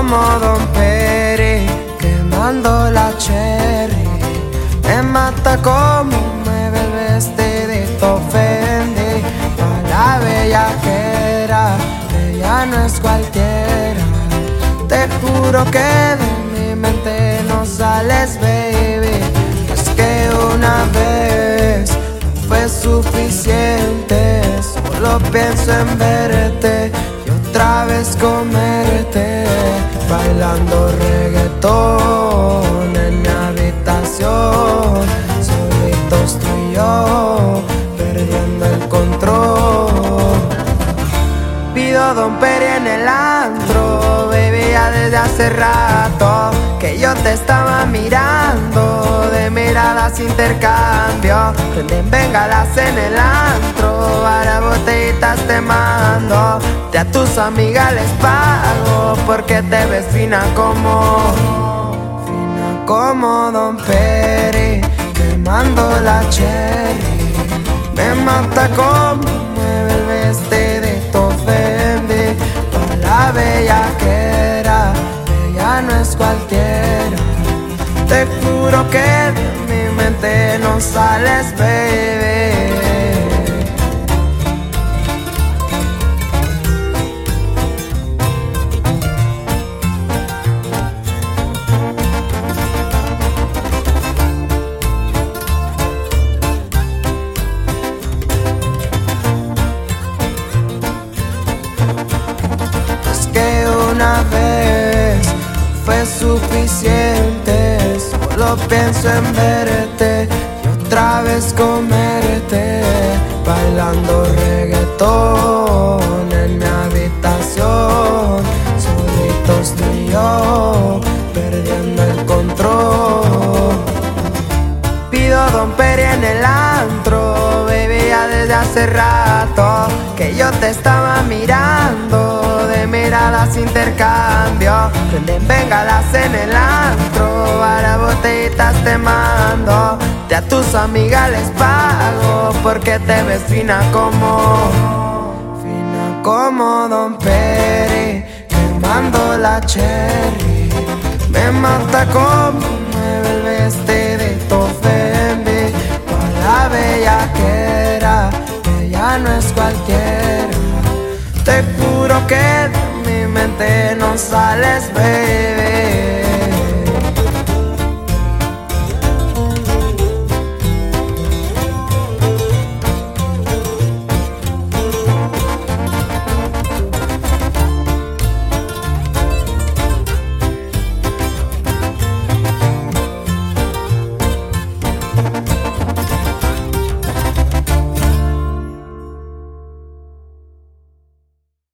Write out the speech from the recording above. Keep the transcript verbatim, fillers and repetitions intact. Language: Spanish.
como Don Peri, quemando la cherry. Me mata como me bebes de Fendi. Pa' la bellaquera, ella no es cualquiera. Te juro que de mi mente no sales, baby. Es que una vez no fue suficiente. Solo pienso en verte y otra vez comerte, bailando reggaetón en mi habitación, solitos tú y yo, perdiendo el control. Pido Don Peri en el antro, baby, ya desde hace rato que yo te estaba mirando, de miradas intercambio. Prenden bengalas en el antro, para botellitas te mando. De a tus amigas les pago, porque te ves fina como, fina como Don Peri, quemando la cherry. Me mata como me bebes de Fendi. Pa' la bellaquera, ella no es cualquiera. Te juro que de mi mente no sales, baby. Una vez fue suficiente, solo pienso en verte y otra vez comerte, bailando reggaetón en mi habitación, solitos tú y yo, perdiendo el control. Pido Don Peri en el antro, baby, ya desde hace rato que yo te estaba mirando, de miradas intercambio. Prenden bengalas en el antro, para botellitas te mando. De a tus amigas les pago, porque te ves fina como, fina como Don Peri, quemando la cherry. Me mata como me bebes de Fendi. Pa' la bellaquera, ella no es cualquiera. Te juro que de mi mente no sales, baby.